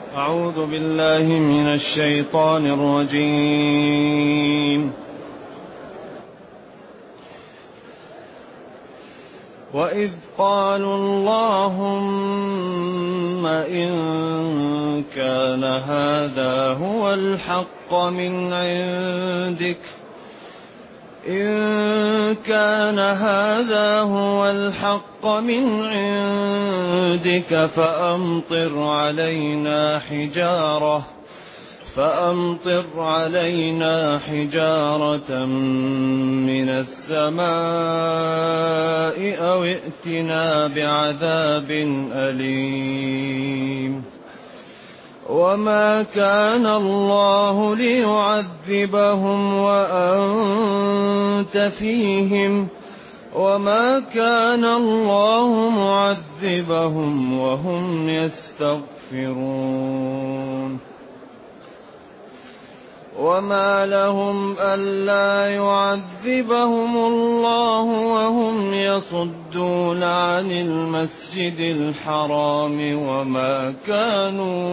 أعوذ بالله من الشيطان الرجيم. وإذ قالوا اللهم إن كان هذا هو الحق من عندك فأمطر علينا حجارة من السماء أو ائتنا بعذاب أليم. وما كان الله ليعذبهم وأنت فيهم وما كان الله معذبهم وهم يستغفرون. وما لهم ألا يعذبهم الله وهم يصدون عن المسجد الحرام وما كانوا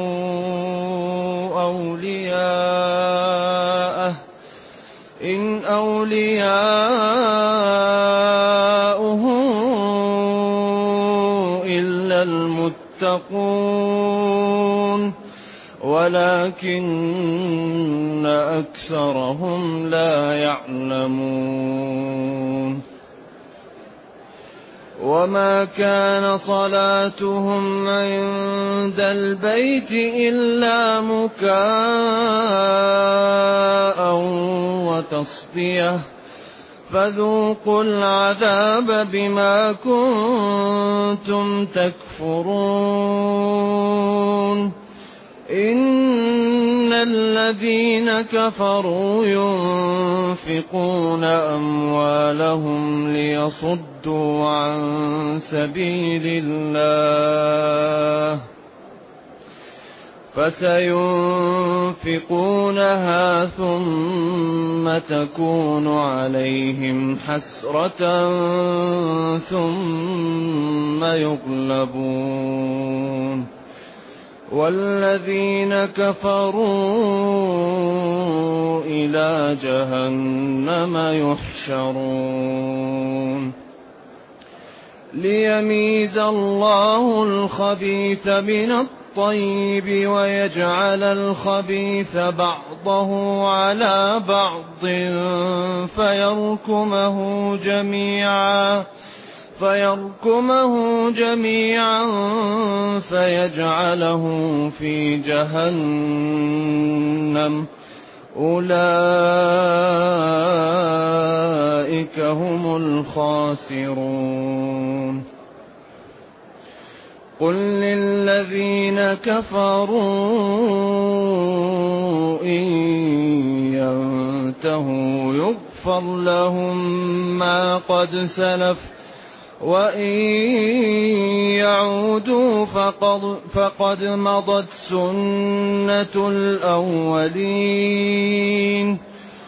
أولياءه إن أولياؤه إلا المتقون ولكن أكثرهم لا يعلمون. وما كان صلاتهم عند البيت إلا مكاء وتصدية فذوقوا العذاب بما كنتم تكفرون. إن الذين كفروا ينفقون أموالهم ليصدوا عن سبيل الله فسينفقونها ثم تكون عليهم حسرة ثم يغلبون والذين كفروا إلى جهنم يحشرون. ليميز الله الخبيث من الطيب ويجعل الخبيث بعضه على بعض فيركمه جميعا فيجعله في جهنم أولئك هم الخاسرون. قل للذين كفروا إن ينتهوا يغفر لهم ما قد سلف وإن يعودوا فقد مضت سنة الأولين.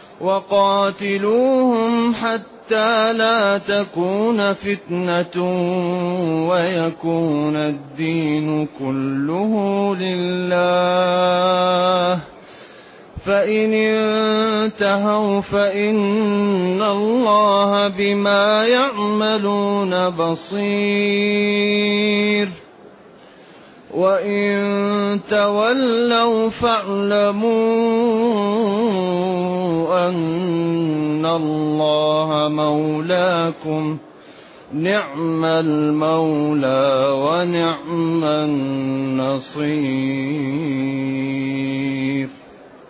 وقاتلوهم حتى لا تكون فتنة ويكون الدين كله لله فإن انتهوا فإن الله بما يعملون بصير. وإن تولوا فاعلموا أن الله مولاكم نعم المولى ونعم النصير.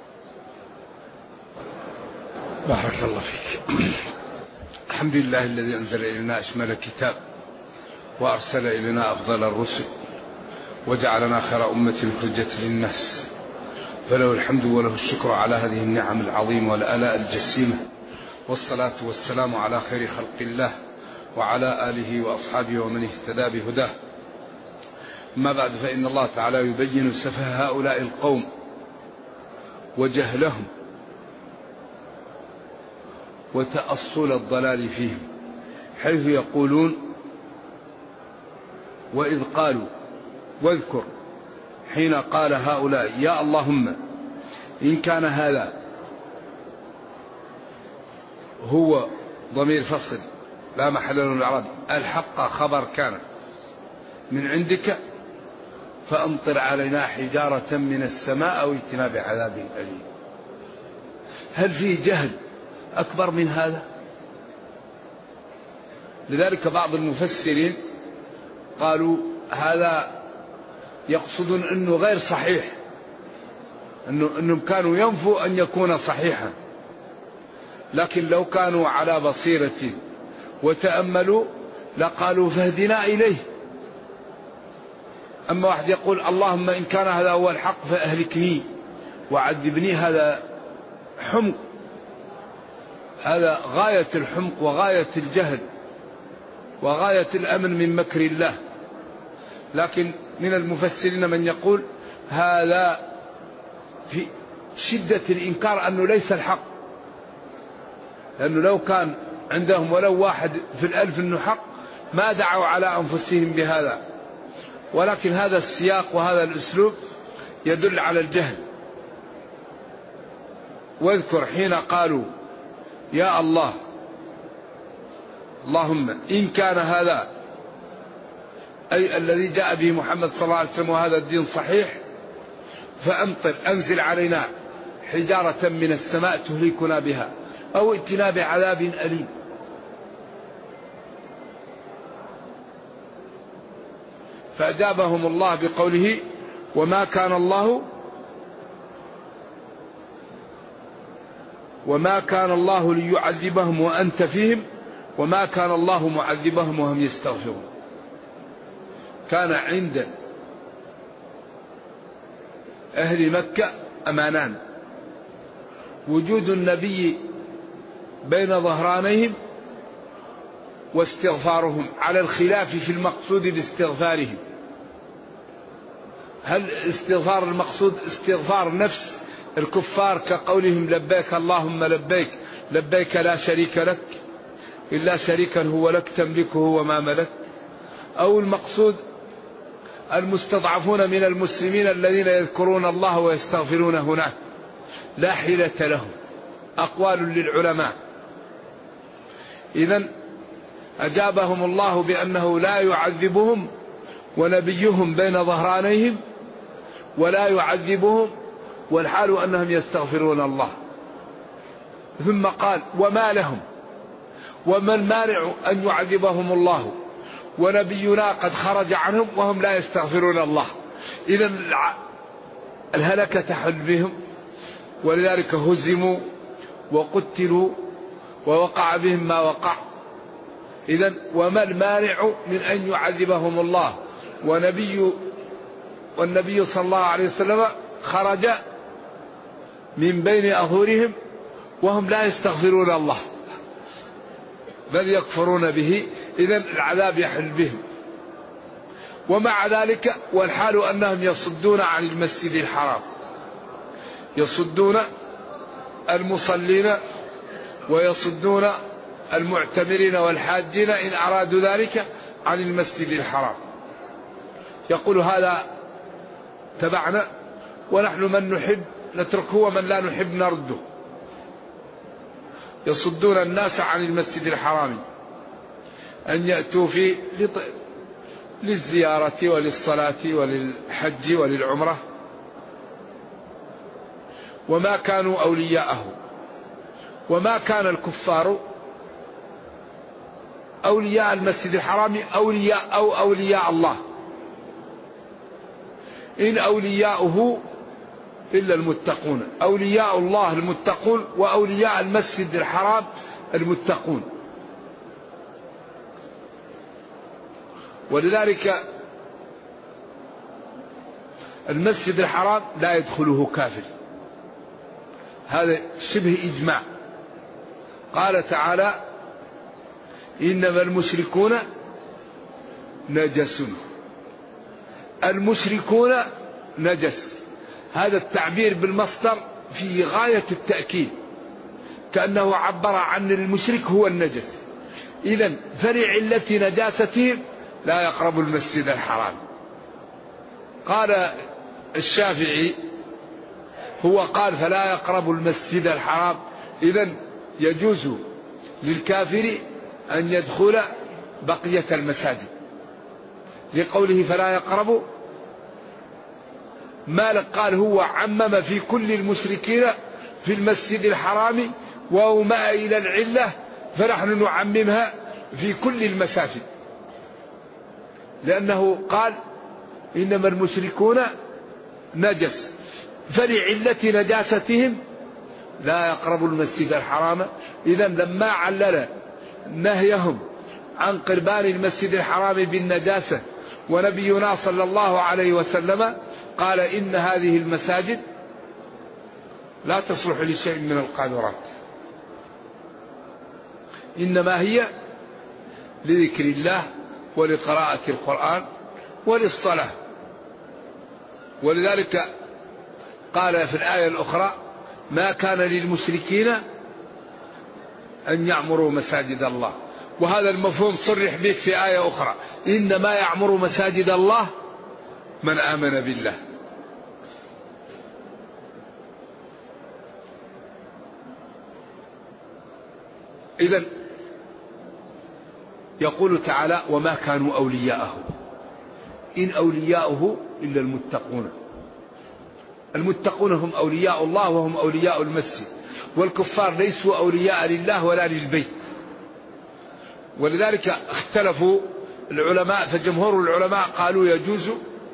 بارك الله فيك. الحمد لله الذي أنزل إلينا أشمل الكتاب وأرسل إلينا أفضل الرسل وجعلنا خير أمة حجة للناس، فله الحمد وله الشكر على هذه النعم العظيمة والآلاء الجسيمة، والصلاة والسلام على خير خلق الله وعلى آله وأصحابه ومن اهتدى بهداه. أما بعد، فإن الله تعالى يبين سفه هؤلاء القوم وجهلهم وتأصل الضلال فيهم، حيث يقولون: وإذ قالوا، واذكر حين قال هؤلاء يا اللهم إن كان هذا هو ضمير فصل لا محل له من الإعراب، الحق خبر كان من عندك فأمطر علينا حجارة من السماء أو ائتنا بعذاب أليم. هل فيه جهل أكبر من هذا؟ لذلك بعض المفسرين قالوا هذا يقصدون أنه غير صحيح، أنهم كانوا ينفوا أن يكون صحيحا، لكن لو كانوا على بصيرة وتأملوا لقالوا فاهدنا إليه. أما واحد يقول اللهم إن كان هذا هو الحق فأهلكني وعذبني، هذا حمق، هذا غاية الحمق وغاية الجهل وغاية الأمن من مكر الله. لكن من المفسرين من يقول هذا في شدة الإنكار أنه ليس الحق، لأنه لو كان عندهم ولو 1 في 1000 أنه حق ما دعوا على أنفسهم بهذا، ولكن هذا السياق وهذا الأسلوب يدل على الجهل. واذكر حين قالوا يا الله اللهم إن كان هذا أي الذي جاء به محمد صلى الله عليه وسلم وهذا الدين صحيح، فأمطر أنزل علينا حجارة من السماء تهلكنا بها أو ائتنا بعذاب أليم. فأجابهم الله بقوله وما كان الله ليعذبهم وأنت فيهم وما كان الله معذبهم وهم يستغفرون. كان عند أهل مكة أمانان: وجود النبي بين ظهرانيهم واستغفارهم، على الخلاف في المقصود باستغفارهم. هل استغفار المقصود استغفار نفس الكفار كقولهم لبيك اللهم لبيك لبيك لا شريك لك إلا شريكا هو لك تملكه وما ملك، أو المقصود المستضعفون من المسلمين الذين يذكرون الله ويستغفرون هناك لا حيلة لهم؟ أقوال للعلماء. إذن أجابهم الله بأنه لا يعذبهم ونبيهم بين ظهرانيهم ولا يعذبهم والحال أنهم يستغفرون الله. ثم قال وما لهم وما المانع أن يعذبهم الله ونبينا قد خرج عنهم وهم لا يستغفرون الله. إذن الهلكة تحل بهم، ولذلك هزموا وقتلوا ووقع بهم ما وقع. إذن وما المانع من أن يعذبهم الله والنبي صلى الله عليه وسلم خرج من بين أظهرهم وهم لا يستغفرون الله بل يكفرون به. إذن العذاب يحل بهم. ومع ذلك والحال أنهم يصدون عن المسجد الحرام، يصدون المصلين ويصدون المعتمرين والحاجين إن أرادوا ذلك عن المسجد الحرام. يقول هذا تبعنا ونحن من نحب نتركه ومن لا نحب نرده. يصدون الناس عن المسجد الحرام أن يأتوا فيه للزيارة وللصلاة وللحج وللعمرة، وما كانوا أولياءه. وما كان الكفار أولياء المسجد الحرام أولياء الله، إن أولياؤه إلا المتقون. أولياء الله المتقون وأولياء المسجد الحرام المتقون. ولذلك المسجد الحرام لا يدخله كافر، هذا شبه إجماع. قال تعالى إنما المشركون نجس. المشركون نجس، هذا التعبير بالمصدر في غاية التأكيد، كأنه عبر عن المشرك هو النجس. إذن فلعلة نجاستهم لا يقرب المسجد الحرام. قال الشافعي هو قال فلا يقرب المسجد الحرام، إذن يجوز للكافر أن يدخل بقية المساجد لقوله فلا يقرب. مالك قال هو عمم في كل المشركين في المسجد الحرام وما إلى العلة، فنحن نعممها في كل المساجد، لأنه قال إنما المشركون نجس، فلعلة نجاستهم لا يقربوا المسجد الحرام. إذن لما علل نهيهم عن قربان المسجد الحرام بالنجاسة ونبينا صلى الله عليه وسلم قال إن هذه المساجد لا تصلح لشيء من القاذورات، إنما هي لذكر الله ولقراءة القرآن وللصلاة. ولذلك قال في الآية الأخرى ما كان للمشركين أن يعمروا مساجد الله، وهذا المفهوم صرح به في آية أخرى إنما يعمر مساجد الله من آمن بالله. إذن يقول تعالى وما كانوا أولياءه، إن أولياؤه إلا المتقون. المتقون هم أولياء الله وهم أولياء المسجد، والكفار ليسوا أولياء لله ولا للبيت. ولذلك اختلفوا العلماء، فجمهور العلماء قالوا يجوز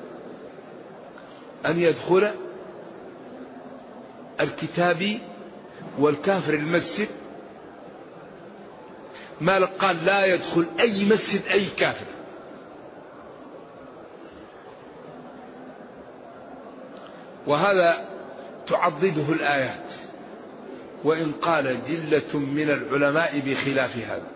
أن يدخل الكتابي والكافر المسجد. مالك قال لا يدخل أي مسجد أي كافر، وهذا تعضده الآيات، وإن قال جلة من العلماء بخلاف هذا.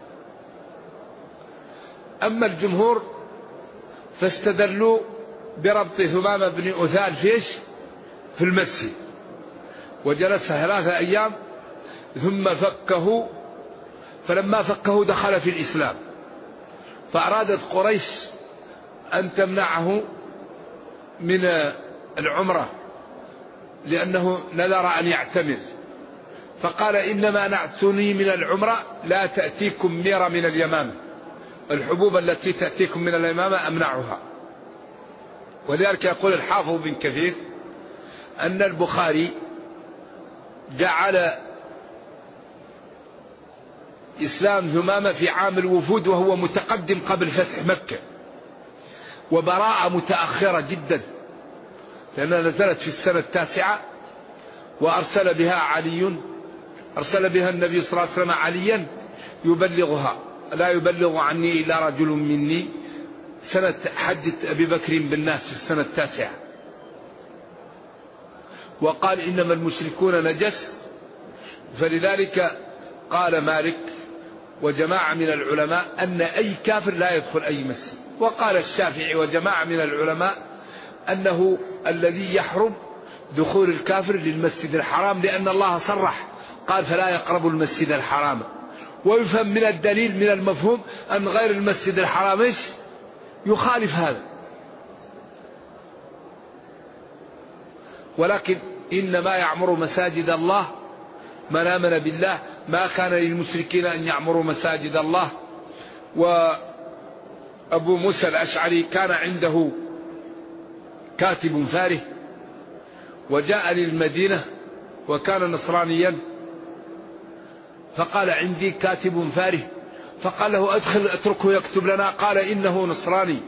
أما الجمهور فاستدلوا بربط ثمامة بن أثال في المسجد، وجلس 3 أيام ثم فكه، فلما فكه دخل في الإسلام، فأرادت قريش أن تمنعه من العمرة لأنه نذر أن يعتمر، فقال إنما نعتني من العمرة لا تأتيكم ميرة من اليمامة، الحبوب التي تأتيكم من اليمامة أمنعها. ولذلك يقول الحافظ بن كثير أن البخاري جعل إسلام ثمامة في عام الوفود وهو متقدم قبل فتح مكة، وبراءة متأخرة جدا لأنها نزلت في السنة 9، وأرسل بها علي، أرسل بها النبي صلى الله عليه وسلم عليا يبلغها، لا يبلغ عني إلا رجل مني، سنة حجة أبي بكر بالناس في السنة 9. وقال إنما المشركون نجس، فلذلك قال مالك وجماعة من العلماء أن أي كافر لا يدخل أي مسجد. وقال الشافعي وجماعة من العلماء أنه الذي يحرم دخول الكافر للمسجد الحرام، لأن الله صرح قال فلا يقربوا المسجد الحرام. ويفهم من الدليل من المفهوم أن غير المسجد الحرام يخالف هذا، ولكن إنما يعمر مساجد الله من آمن بالله، ما كان للمشركين أن يعمروا مساجد الله. وأبو موسى الأشعري كان عنده كاتب فاره، وجاء للمدينة وكان نصرانيا، فقال عندي كاتب فاره، فقال له أدخل اتركه يكتب لنا، قال إنه نصراني.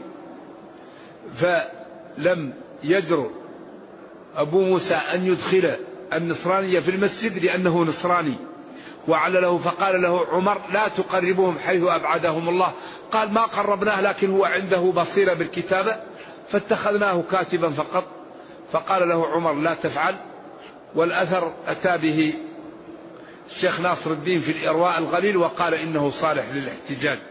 فلم يجرؤ أبو موسى أن يدخل النصراني في المسجد لأنه نصراني، وعلله، فقال له عمر لا تقربهم حيث أبعدهم الله، قال ما قربناه لكن هو عنده بصيرة بالكتابة فاتخذناه كاتبا فقط. فقال له عمر لا تفعل. والأثر أتى به الشيخ ناصر الدين في الإرواء الغليل وقال إنه صالح للاحتجاج.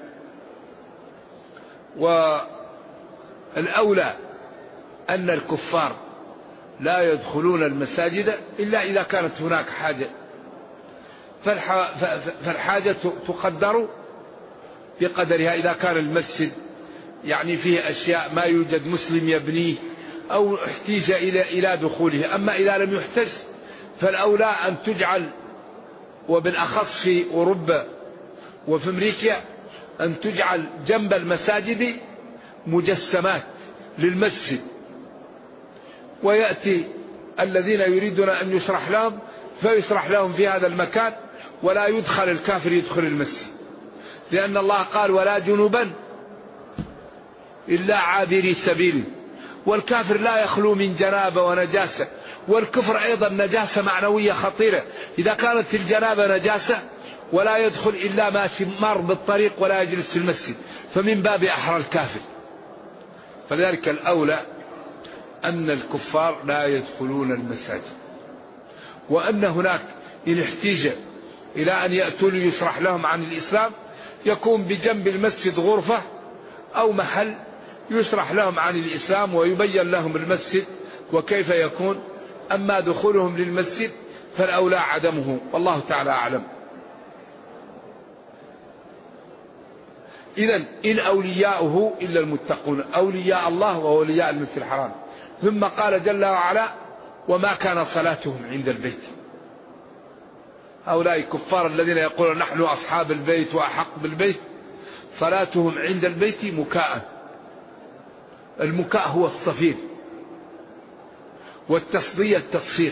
والأولى أن الكفار لا يدخلون المساجد إلا إذا كانت هناك حاجة، فالحاجة تقدر بقدرها. إذا كان المسجد يعني فيه أشياء ما يوجد مسلم يبنيه أو احتيج إلى دخوله. أما إذا لم يحتج فالأولى أن تجعل، وبالأخص في أوروبا وفي أمريكا، أن تجعل جنب المساجد مجسمات للمسجد، ويأتي الذين يريدون أن يشرح لهم فيشرح لهم في هذا المكان، ولا يدخل الكافر يدخل المسجد، لأن الله قال ولا جنبا إلا عابري سبيل. والكافر لا يخلو من جنابة ونجاسة، والكفر أيضا نجاسة معنوية خطيرة. إذا كانت الجنابة نجاسة ولا يدخل إلا ماشي مر بالطريق ولا يجلس في المسجد، فمن باب أحرى الكافر. فلذلك الأولى أن الكفار لا يدخلون المساجد، وأن هناك إن احتيج إلى أن يأتوا ليشرح لهم عن الإسلام يكون بجنب المسجد غرفة أو محل يشرح لهم عن الإسلام ويبين لهم المسجد وكيف يكون. أما دخولهم للمسجد فالأولى عدمه، والله تعالى أعلم. إذن إن أولياؤه إلا المتقون، أولياء الله وأولياء المسجد الحرام. ثم قال جل وعلا وما كان صلاتهم عند البيت. هؤلاء الكفار الذين يقولون نحن أصحاب البيت وأحق بالبيت، صلاتهم عند البيت مكاء. المكاء هو الصفير، والتصدية التصفير.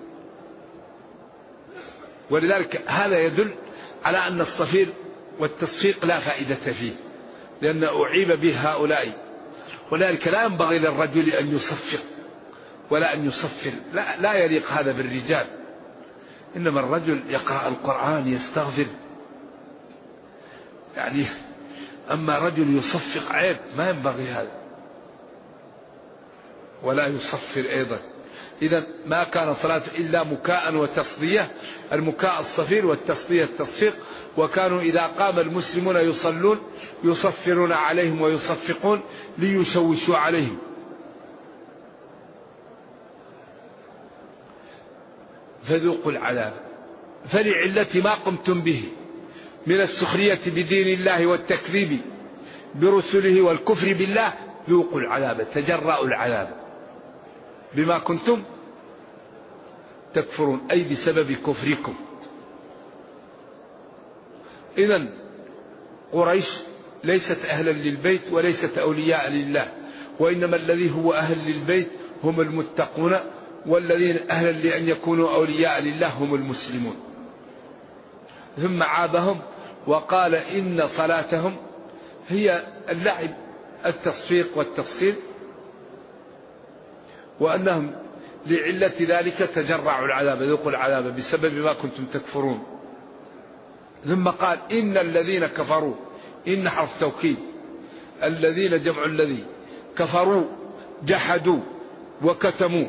ولذلك هذا يدل على أن الصفير والتصفيق لا فائدة فيه، لأن أعيب به هؤلاء. ولذلك لا ينبغي للرجل أن يصفق ولا أن يصفر، لا يليق هذا بالرجال. إنما الرجل يقرأ القرآن يستغفر يعني، أما رجل يصفق عيب، ما ينبغي هذا، ولا يصفر أيضا. إذا ما كان صلاة إلا مكاء وتصدية، المكاء الصفير والتصدية التصفيق. وكانوا إذا قام المسلمون يصلون يصفرون عليهم ويصفقون ليشوشوا عليهم. فذوقوا العذاب فلعلة ما قمتم به من السخرية بدين الله والتكذيب برسله والكفر بالله، ذوقوا العذاب، تجرأوا العذاب بما كنتم تكفرون، أي بسبب كفركم. إذن قريش ليست أهلا للبيت وليست أولياء لله، وإنما الذي هو أهل للبيت هم المتقون، والذين أهلا لأن يكونوا أولياء لله هم المسلمون. ثم عابهم وقال إن صلاتهم هي اللعب، التصفيق والتفصيل، وأنهم لعلة ذلك تجرعوا العذاب، ذوقوا العذاب بسبب ما كنتم تكفرون. ثم قال إن الذين كفروا، إن حرف توكيد، الذين جمع الذي، كفروا جحدوا وكتموا،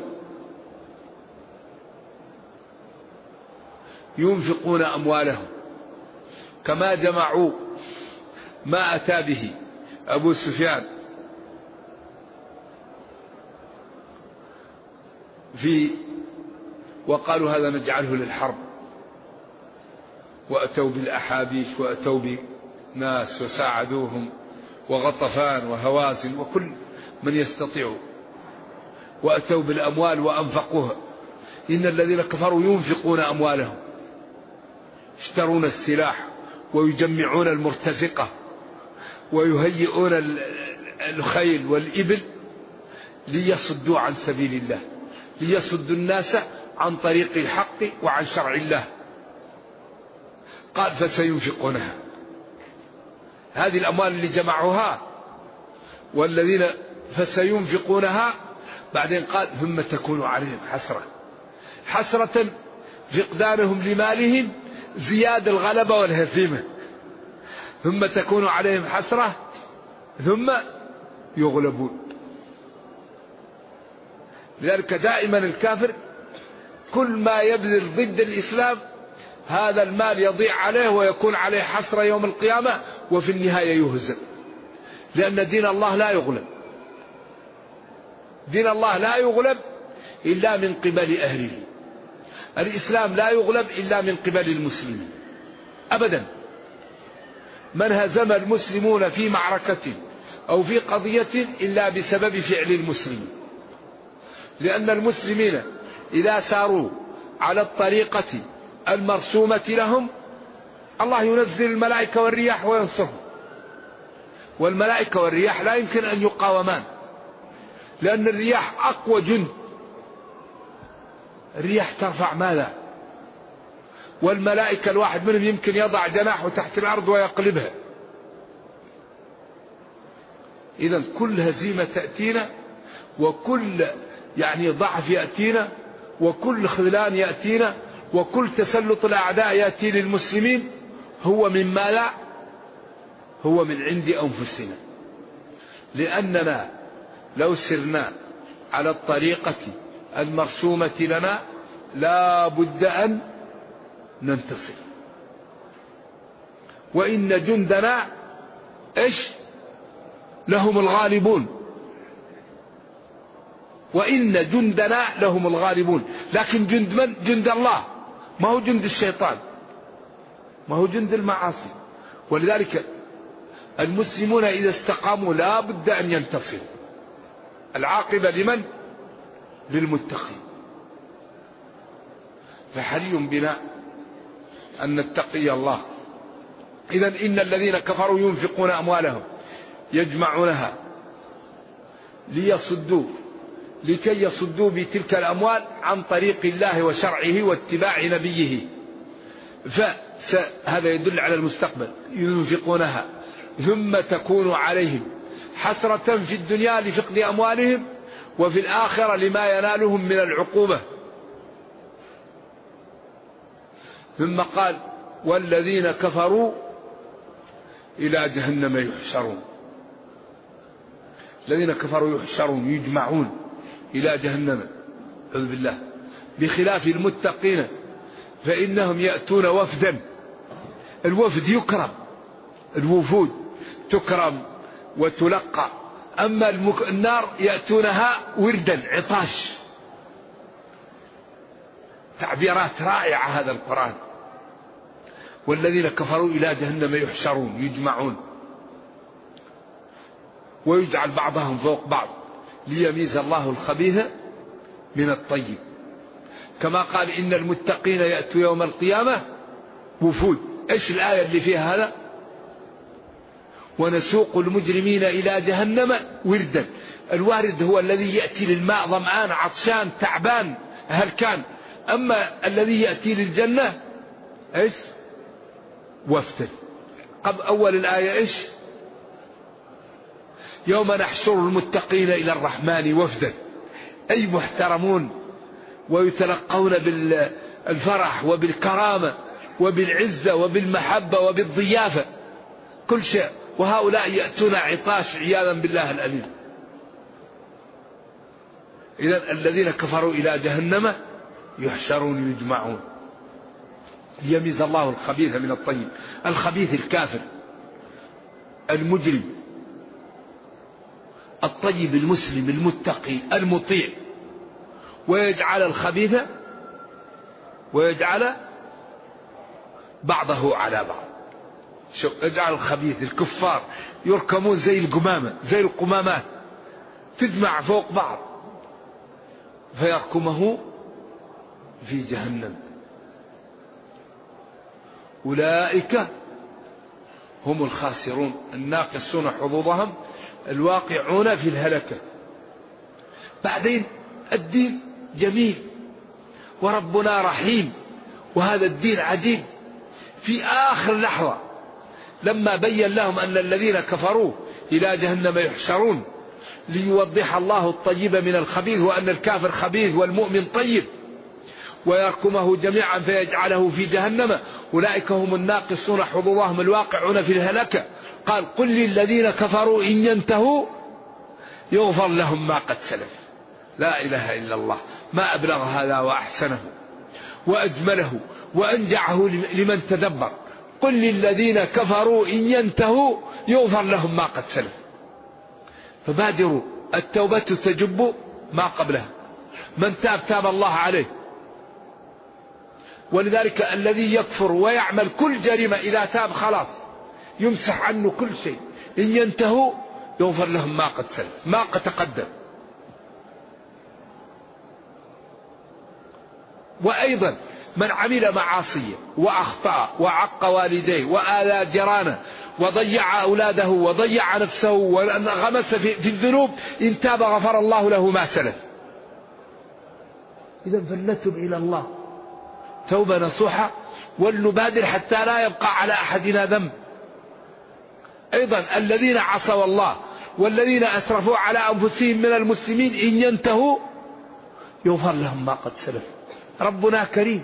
ينفقون أموالهم كما جمعوا ما أتى به أبو سفيان وقالوا هذا نجعله للحرب، وأتوا بالأحابيش وأتوا بناس وساعدوهم، وغطفان وهوازن وكل من يستطيع، وأتوا بالأموال وأنفقوها. إن الذين كفروا ينفقون أموالهم، يشترون السلاح ويجمعون المرتزقة ويهيئون الخيل والإبل ليصدوا عن سبيل الله، ليصدوا الناس عن طريق الحق وعن شرع الله. قال فسينفقونها، هذه الأموال اللي جمعوها والذين فسينفقونها. بعدين قال ثم تكون عليهم حسرة فقدانهم لمالهم زياد الغلبة والهزيمة، ثم تكون عليهم حسرة ثم يغلبون. لذلك دائما الكافر كل ما يبذل ضد الإسلام هذا المال يضيع عليه ويكون عليه حسرة يوم القيامة، وفي النهاية يهزم، لأن دين الله لا يغلب. دين الله لا يغلب إلا من قبل أهله. الإسلام لا يغلب إلا من قبل المسلمين أبدا. من هزم المسلمون في معركة أو في قضية إلا بسبب فعل المسلمين. لأن المسلمين إذا ساروا على الطريقة المرسومة لهم الله ينزل الملائكة والرياح وينصرهم. والملائكة والرياح لا يمكن أن يقاومان، لأن الرياح أقوى جند. الرياح ترفع ماذا؟ والملائكة الواحد منهم يمكن يضع جناحه تحت الأرض ويقلبها. إذن كل هزيمة تأتينا، وكل ضعف يأتينا، وكل خذلان يأتينا، وكل تسلط الأعداء يأتي للمسلمين هو مما لا هو من عند أنفسنا. لأننا لو سرنا على الطريقة المرسومة لنا لا بد أن ننتصر. وإن جندنا لهم الغالبون، وإن جندنا لهم الغالبون. لكن جند من؟ جند الله، ما هو جند الشيطان، ما هو جند المعاصي. ولذلك المسلمون إذا استقاموا لا بد أن ينتصروا. العاقبة لمن؟ للمتقين. فحري بنا أن نتقي الله. إذن إن الذين كفروا ينفقون أموالهم يجمعونها لكي يصدوا بتلك الأموال عن طريق الله وشرعه واتباع نبيه. فهذا يدل على المستقبل. ينفقونها ثم تكون عليهم حسرة في الدنيا لفقد أموالهم، وفي الآخرة لما ينالهم من العقوبة. ثم قال والذين كفروا إلى جهنم يحشرون. الذين كفروا يحشرون، يجمعون إلى جهنم، أعوذ بالله. بخلاف المتقين فإنهم يأتون وفدا. الوفد يكرم، الوفود تكرم وتلقى. أما النار يأتونها وردا، عطاش. تعبيرات رائعة هذا القرآن. والذين كفروا إلى جهنم يحشرون، يجمعون، ويجعل بعضهم فوق بعض ليميز الله الخبيث من الطيب. كما قال إن المتقين يأتوا يوم القيامة وفود. إيش الآية اللي فيها هذا؟ ونسوق المجرمين إلى جهنم وردا. الوارد هو الذي يأتي للماء ظمآن عطشان تعبان هلكان. أما الذي يأتي للجنة وفدا. قبل أول الآية يوم نحشر المتقين إلى الرحمن وفدا، أي محترمون ويتلقون بالفرح وبالكرامة وبالعزة وبالمحبة وبالضيافة كل شيء. وهؤلاء يأتون عطاش عياذا بالله الأليم. إذن الذين كفروا إلى جهنم يحشرون يجمعون ليميز الله الخبيث من الطيب. الخبيث الكافر المجرم، الطيب المسلم المتقي المطيع. ويجعل الخبيث ويجعل بعضه على بعض. يجعل الخبيث الكفار يركمون زي القمامة، زي القمامات تجمع فوق بعض فيركمه في جهنم. أولئك هم الخاسرون الناقصون حظوظهم الواقعون في الهلكة. بعدين الدين جميل وربنا رحيم، وهذا الدين عجيب. في آخر لحظة لما بين لهم أن الذين كفروا إلى جهنم يحشرون ليوضح الله الطيب من الخبيث، وأن الكافر خبيث والمؤمن طيب، ويركمه جميعا فيجعله في جهنم. أولئك هم الناقصون حظوظهم الواقعون في الهلكة. قال قل للذين كفروا إن ينتهوا يغفر لهم ما قد سلف. لا إله إلا الله، ما أبلغ هذا وأحسنه وأجمله وأنجعه لمن تدبر. قل للذين كفروا إن ينتهوا يغفر لهم ما قد سلف. فبادروا، التوبة تجب ما قبلها. من تاب تاب الله عليه. ولذلك الذي يكفر ويعمل كل جريمة إذا تاب خلاص يمسح عنه كل شيء. إن ينتهوا يغفر لهم ما قد سلف، ما قد تقدم. وأيضا من عمل معاصية وأخطأ وعق والديه وآذى جيرانه وضيع أولاده وضيع نفسه وغمس في الذنوب، إن تاب غفر الله له ما سلف. إذا فلنتب إلى الله توبة نصوحة ولنبادر حتى لا يبقى على أحدنا ذنب. أيضا الذين عصوا الله والذين أسرفوا على أنفسهم من المسلمين إن ينتهوا يغفر لهم ما قد سلف. ربنا كريم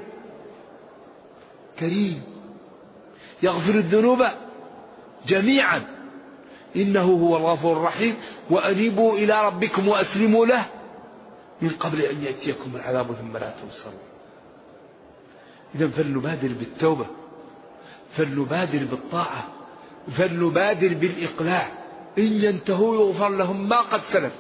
كريم يغفر الذنوب جميعا إنه هو الغفور الرحيم، وأنيبوا إلى ربكم وأسلموا له من قبل أن يأتيكم العذاب ثم لا تنصرون. إذا فلنبادر بالتوبة، فلنبادر بالطاعة، فلنبادر بالإقلاع. إن ينتهوا يغفر لهم ما قد سلف،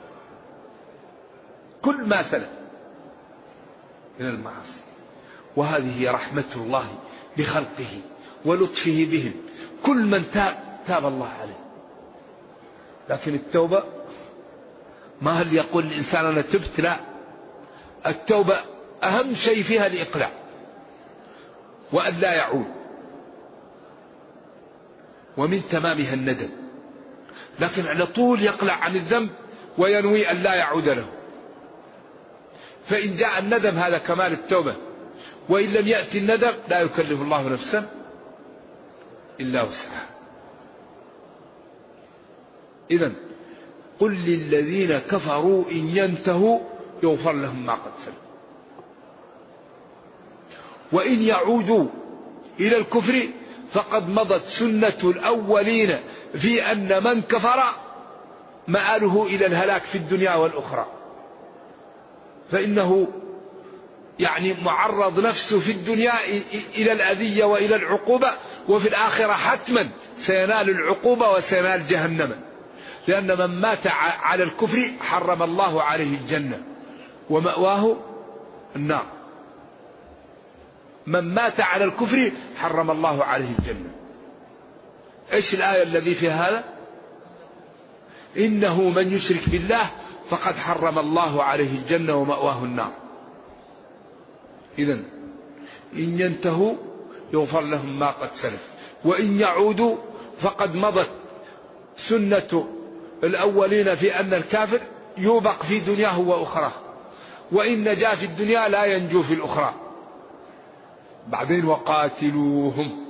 كل ما سلف من المعاصي. وهذه هي رحمة الله بخلقه ولطفه بهم، كل من تاب الله عليه. لكن التوبة ما هل يقول الإنسان أنا تبت، لا، التوبة أهم شيء فيها الإقلاع وأن لا يعود، ومن تمامها الندم. لكن على طول يقلع عن الذنب وينوي أن لا يعود له. فإن جاء الندم هذا كمال التوبة، وإن لم يأتي الندم لا يكلف الله نفسا إلا وسعها. إذن قل للذين كفروا إن ينتهوا يغفر لهم ما قد سلف، وإن يعودوا إلى الكفر فقد مضت سنة الأولين في أن من كفر مآله إلى الهلاك في الدنيا والأخرى، فإنه معرض نفسه في الدنيا إلى الأذية وإلى العقوبة، وفي الآخرة حتما سينال العقوبة وسينال جهنم، لأن من مات على الكفر حرم الله عليه الجنة ومأواه النار. من مات على الكفر حرم الله عليه الجنة. إيش الآية الذي في هذا؟ إنه من يشرك بالله فقد حرم الله عليه الجنة ومأواه النار. إذن إن ينتهوا يغفر لهم ما قد سلف، وإن يعودوا فقد مضت سنة الأولين في أن الكافر يوبق في دنياه وأخراه، وإن نجا في الدنيا لا ينجو في الأخرى. بعدين وقاتلوهم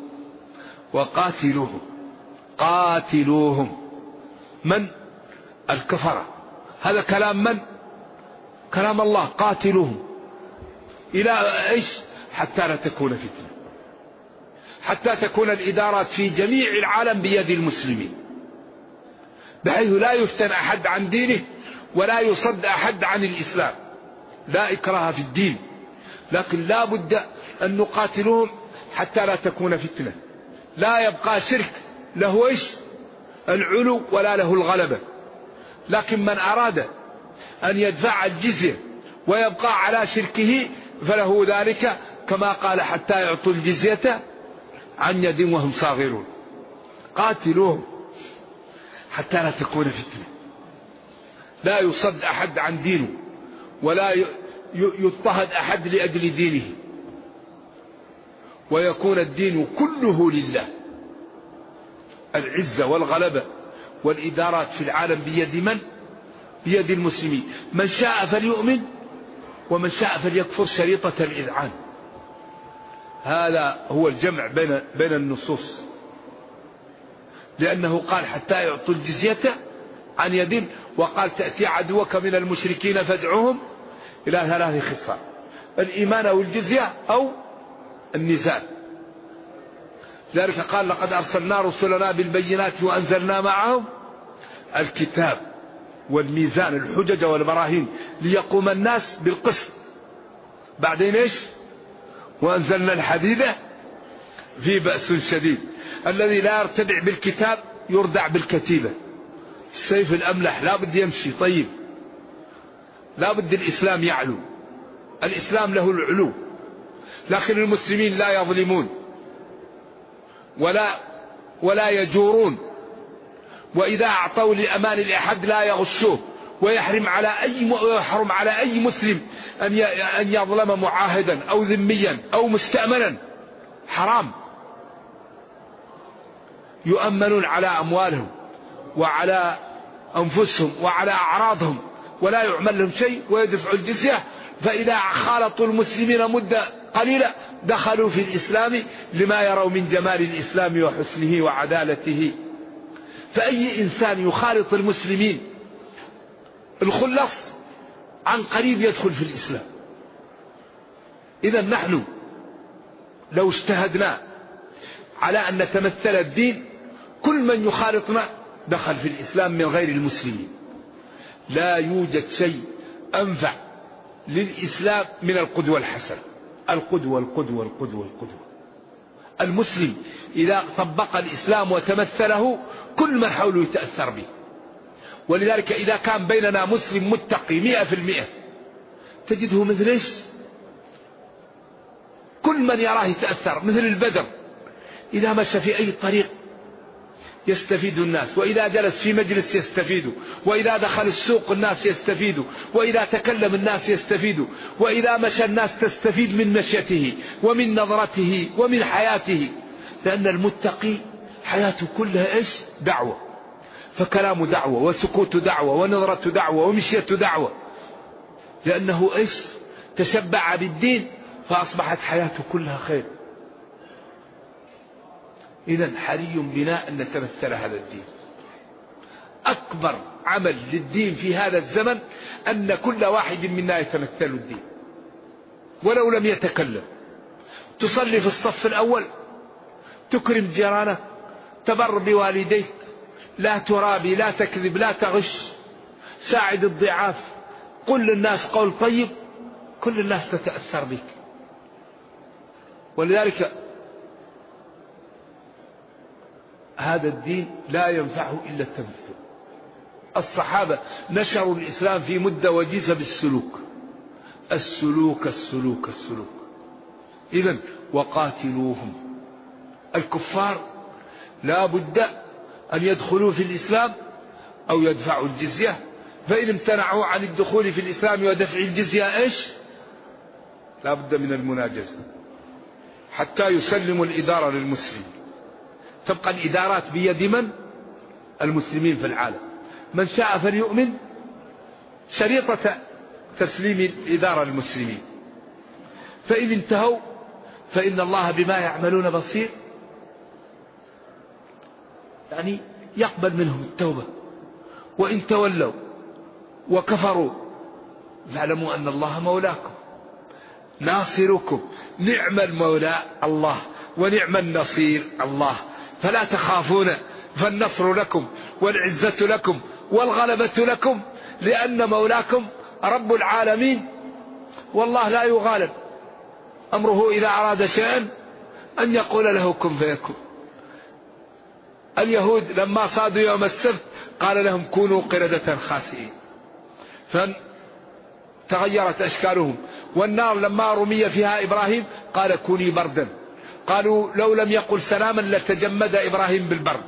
قاتلوهم من؟ الكفرة. هذا كلام من؟ كلام الله. قاتلوهم إلى إيش؟ حتى لا تكون فتنة، حتى تكون الإدارات في جميع العالم بيد المسلمين، بحيث لا يفتن أحد عن دينه ولا يصد أحد عن الإسلام. لا إكراه في الدين، لكن لا بد أن نقاتلهم حتى لا تكون فتنة، لا يبقى شرك له إيش؟ العلو ولا له الغلبة. لكن من أراد أن يدفع الجزية ويبقى على شركه فله ذلك، كما قال حتى يعطوا الجزية عن يد وهم صاغرون. قاتلوهم حتى لا تكون فتنة، لا يصد أحد عن دينه ولا يضطهد أحد لأجل دينه، ويكون الدين كله لله. العزة والغلبة والإدارات في العالم بيد من؟ بيد المسلمين. من شاء فليؤمن ومن شاء فليكفر، شريطة الإذعان. هذا هو الجمع بين النصوص، لأنه قال حتى يعطوا الجزية عن يد، وقال تأتي عدوك من المشركين فادعوهم إلى 3 خصال: الإيمان أو الجزية أو النزال. ذلك قال لقد أرسلنا رسلنا بالبينات وأنزلنا معهم الكتاب والميزان، الحجج والبراهين، ليقوم الناس بالقسط. بعدين إيش؟ وأنزلنا الحديد في بأس شديد. الذي لا يرتدع بالكتاب يردع بالكتيبة. السيف الأملح لا بد يمشي طيب، لا بد الإسلام يعلو، الإسلام له العلو، لكن المسلمين لا يظلمون ولا يجورون، وإذا أعطوا لأمان الأحد لا يغشوه، ويحرم على أي مسلم أن يظلم معاهدا أو ذميا أو مستأمنا، حرام. يؤمنون على أموالهم وعلى أنفسهم وعلى أعراضهم ولا يعمل لهم شيء ويدفعوا الجزية، فإذا خالطوا المسلمين مدة قليلة دخلوا في الإسلام لما يروا من جمال الإسلام وحسنه وعدالته. فأي إنسان يخالط المسلمين الخلص عن قريب يدخل في الإسلام. إذا نحن لو اجتهدنا على أن نتمثل الدين، كل من يخالطنا دخل في الإسلام من غير المسلمين. لا يوجد شيء أنفع للإسلام من القدوة الحسنة. القدوة القدوة القدوة القدوة. المسلم إذا طبق الإسلام وتمثله كل من حوله يتأثر به. ولذلك إذا كان بيننا مسلم متقي 100% تجده مثل إيش؟ كل من يراه يتأثر، مثل البدر إذا مشى في أي طريق يستفيد الناس، وإذا جلس في مجلس يستفيد، وإذا دخل السوق الناس يستفيد، وإذا تكلم الناس يستفيد، وإذا مشى الناس تستفيد من مشيته ومن نظرته ومن حياته. لأن المتقي حياته كلها إيش؟ دعوة، فكلام دعوة وسكوت دعوة ونظرة دعوة ومشية دعوة، لأنه إيش؟ تشبع بالدين فأصبحت حياته كلها خير. إذن حري بنا أن نتمثل هذا الدين. أكبر عمل للدين في هذا الزمن أن كل واحد منا يتمثل الدين ولو لم يتكلم. تصلي في الصف الأول، تكرم جيرانك، تبر بوالديك، لا ترابي، لا تكذب، لا تغش، ساعد الضعاف، قل للناس قول طيب، كل الناس تتأثر بك. ولذلك هذا الدين لا ينفعه إلا التمثل. الصحابة نشروا الإسلام في مدة وجيزة بالسلوك، السلوك السلوك السلوك. إذن وقاتلوهم. الكفار لا بد أن يدخلوا في الإسلام أو يدفعوا الجزية، فإن امتنعوا عن الدخول في الإسلام ودفع الجزية إيش؟ لا بد من المناجزة حتى يسلموا الإدارة للمسلمين. تبقى الإدارات بيد من؟ المسلمين في العالم. من شاء فليؤمن، شريطة تسليم الإدارة للمسلمين. فإن انتهوا فإن الله بما يعملون بصير، يعني يقبل منهم التوبة. وإن تولوا وكفروا فاعلموا أن الله مولاكم ناصركم، نعم المولى الله ونعم النصير الله، فلا تخافون فالنصر لكم والعزة لكم والغلبة لكم، لأن مولاكم رب العالمين، والله لا يغالب، أمره إذا أراد شيئا أن يقول له كن فيكون. اليهود لما صادوا يوم السبت قال لهم كونوا قردة خاسئين، فتغيرت أشكالهم. والنار لما رمي فيها إبراهيم قال كوني بردا، قالوا لو لم يقل سلاما لتجمد إبراهيم بالبرد.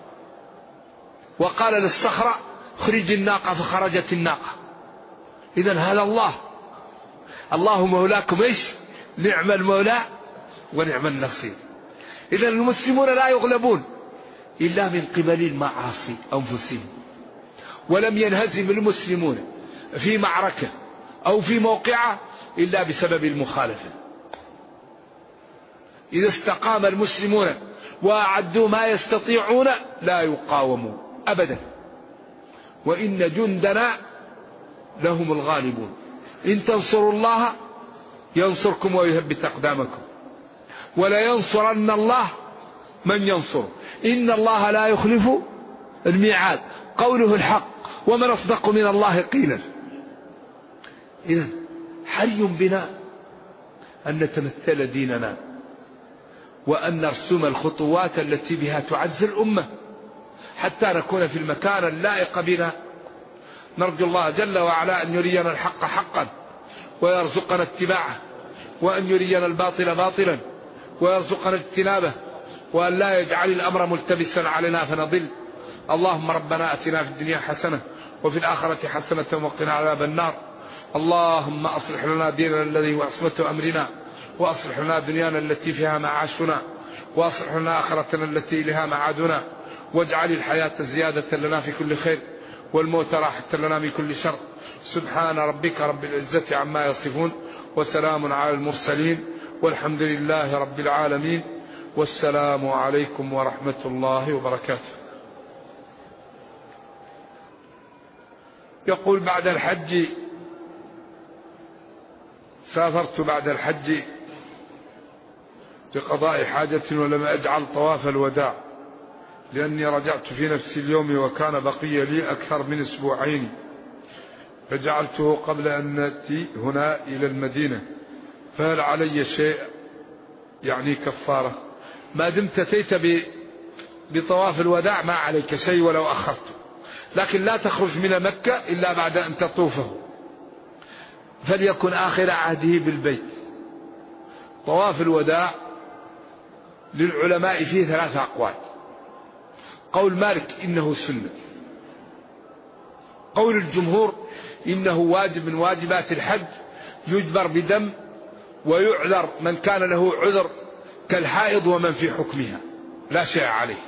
وقال للصخرة خرج الناقة فخرجت الناقة. إذن هذا الله مولاكم إيش؟ نعم المولى ونعم النصير. إذن المسلمون لا يغلبون إلا من قبل المعاصي أنفسهم. ولم ينهزم المسلمون في معركة أو في موقعة إلا بسبب المخالفة. إذا استقام المسلمون وأعدوا ما يستطيعون لا يقاومون أبدا، وإن جندنا لهم الغالبون. إن تنصروا الله ينصركم ويثبت أقدامكم، ولا ينصرن الله من ينصره، إن الله لا يخلف الميعاد، قوله الحق، ومن أصدق من الله قيلا. إذن حري بنا أن نتمثل ديننا وأن نرسم الخطوات التي بها تعز الأمة حتى نكون في المكان اللائق بنا. نرجو الله جل وعلا أن يرينا الحق حقا ويرزقنا اتباعه، وأن يرينا الباطل باطلا ويرزقنا اجتنابه، وأن لا يجعل الأمر ملتبسا علينا فنضل. اللهم ربنا أتنا في الدنيا حسنة وفي الآخرة حسنة وقنا عذاب النار. اللهم أصلح لنا ديننا الذي هو عصمة أمرنا، وأصلح لنا دنيانا التي فيها معاشنا، وأصلح لنا آخرتنا التي إليها معادنا، واجعل الحياة زيادة لنا في كل خير، والموت راحة لنا من كل شر. سبحان ربك رب العزة عما يصفون، وسلام على المرسلين، والحمد لله رب العالمين، والسلام عليكم ورحمة الله وبركاته. يقول: بعد الحج سافرت بعد الحج لقضاء حاجة ولم أجعل طواف الوداع، لأني رجعت في نفس اليوم وكان بقي لي أكثر من أسبوعين، فجعلته قبل أن نأتي هنا إلى المدينة، فهل علي شيء يعني كفارة؟ ما دمت أتيت بطواف الوداع ما عليك شيء ولو أخرته، لكن لا تخرج من مكة إلا بعد أن تطوفه، فليكن آخر عهده بالبيت. طواف الوداع للعلماء فيه 3 أقوال. قول مالك إنه سنة، قول الجمهور إنه واجب من واجبات الحج، يجبر بدم، ويعذر من كان له عذر كالحائض ومن في حكمها لا شيء عليه.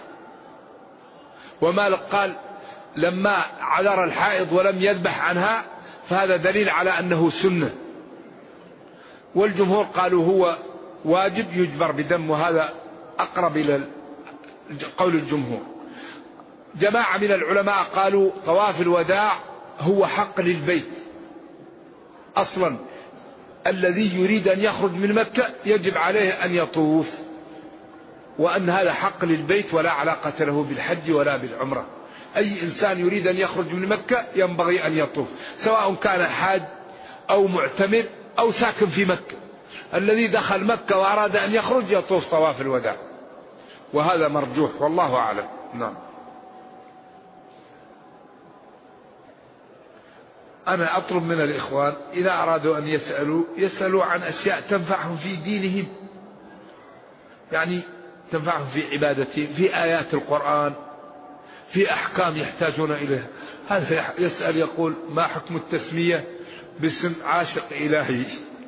ومالك قال لما عذر الحائض ولم يذبح عنها فهذا دليل على أنه سنة، والجمهور قالوا هو واجب يجبر بدم، وهذا أقرب إلى قول الجمهور. جماعة من العلماء قالوا طواف الوداع هو حق للبيت أصلا، الذي يريد أن يخرج من مكة يجب عليه أن يطوف، وأن هذا حق للبيت ولا علاقة له بالحج ولا بالعمرة. أي إنسان يريد أن يخرج من مكة ينبغي أن يطوف، سواء كان حاج أو معتمر أو ساكن في مكة. الذي دخل مكة وأراد أن يخرج يطوف طواف الوداع، وهذا مرجوح والله أعلم. نعم. أنا أطلب من الإخوان إذا أرادوا أن يسألوا عن أشياء تنفعهم في دينهم، يعني تنفعهم في عبادتهم، في آيات القرآن، في أحكام يحتاجون إليها. هذا يسأل يقول: ما حكم التسمية باسم عاشق إلهي؟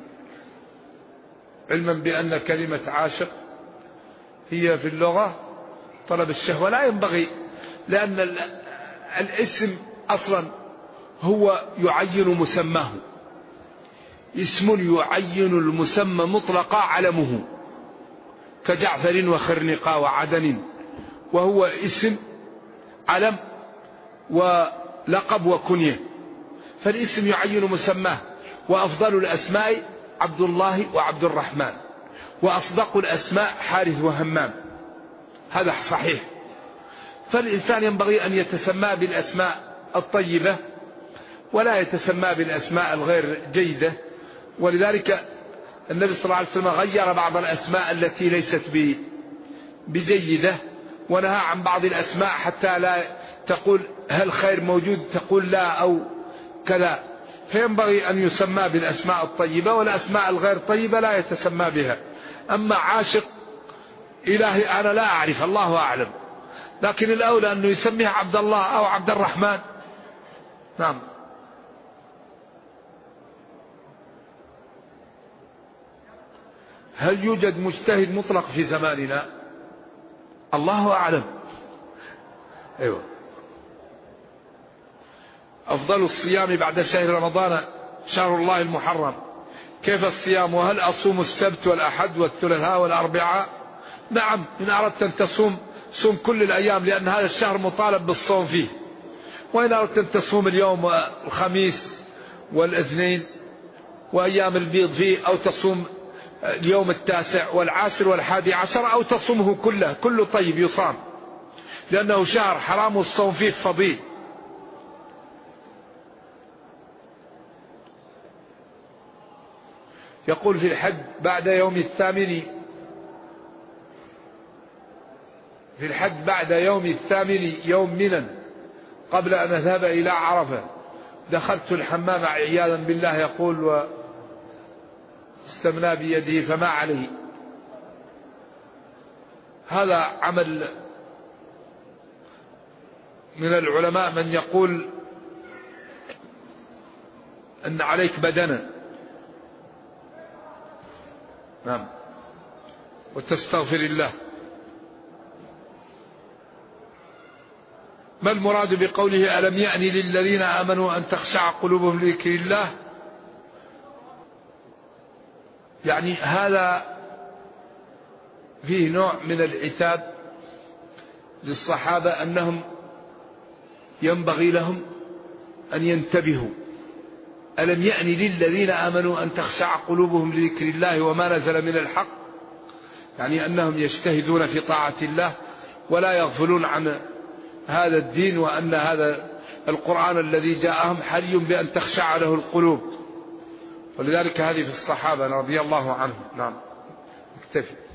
علما بأن كلمة عاشق هي في اللغة طلب الشهوة، لا ينبغي، لأن الاسم أصلا هو يعين مسماه، اسم يعين المسمى مطلقا علمه، كجعفر وخرنقا وعدن، وهو اسم علم ولقب وكنية، فالاسم يعين مسماه. وأفضل الأسماء عبد الله وعبد الرحمن، وأصدق الأسماء حارث وهمام، هذا صحيح. فالإنسان ينبغي أن يتسمى بالأسماء الطيبة ولا يتسمى بالأسماء الغير جيدة، ولذلك النبي صلى الله عليه وسلم غير بعض الأسماء التي ليست بجيدة، ونهى عن بعض الأسماء حتى لا تقول هل خير موجود تقول لا أو كذا، فينبغي أن يسمى بالأسماء الطيبة، والأسماء الغير طيبة لا يتسمى بها. أما عاشق إلهي أنا لا أعرف، الله أعلم، لكن الأولى أنه يسميه عبد الله أو عبد الرحمن. نعم. هل يوجد مجتهد مطلق في زماننا؟ الله أعلم. أيوة. أفضل الصيام بعد شهر رمضان شهر الله المحرم، كيف الصيام؟ وهل أصوم السبت والأحد والثلاثاء والأربعاء؟ نعم، إن أردت أن تصوم صوم كل الأيام، لأن هذا الشهر مطالب بالصوم فيه. وإن أردت أن تصوم اليوم والخميس والاثنين وأيام البيض فيه، أو تصوم اليوم 9 والعاشر والحادي عشر، أو تصومه كله طيب يصام، لأنه شهر حرام الصوم فيه فضيل. يقول في الحج بعد يوم الثامن، في الحج بعد يوم الثامن يوم منى قبل أن أذهب إلى عرفة دخلت الحمام عياذا بالله، يقول، واستمنى بيده فما عليه. هذا عمل من العلماء من يقول أن عليك بدنا، نعم، وتستغفر الله. ما المراد بقوله ألم يأن للذين آمنوا أن تخشع قلوبهم لذكر الله؟ يعني هذا فيه نوع من العتاب للصحابة أنهم ينبغي لهم أن ينتبهوا. ألم يأن للذين آمنوا أن تخشع قلوبهم لذكر الله وما نزل من الحق، يعني أنهم يجتهدون في طاعة الله ولا يغفلون عن هذا الدين، وأن هذا القرآن الذي جاءهم حري بأن تخشع له القلوب. ولذلك هذه في الصحابة رضي الله عنهم. نعم، اكتفي.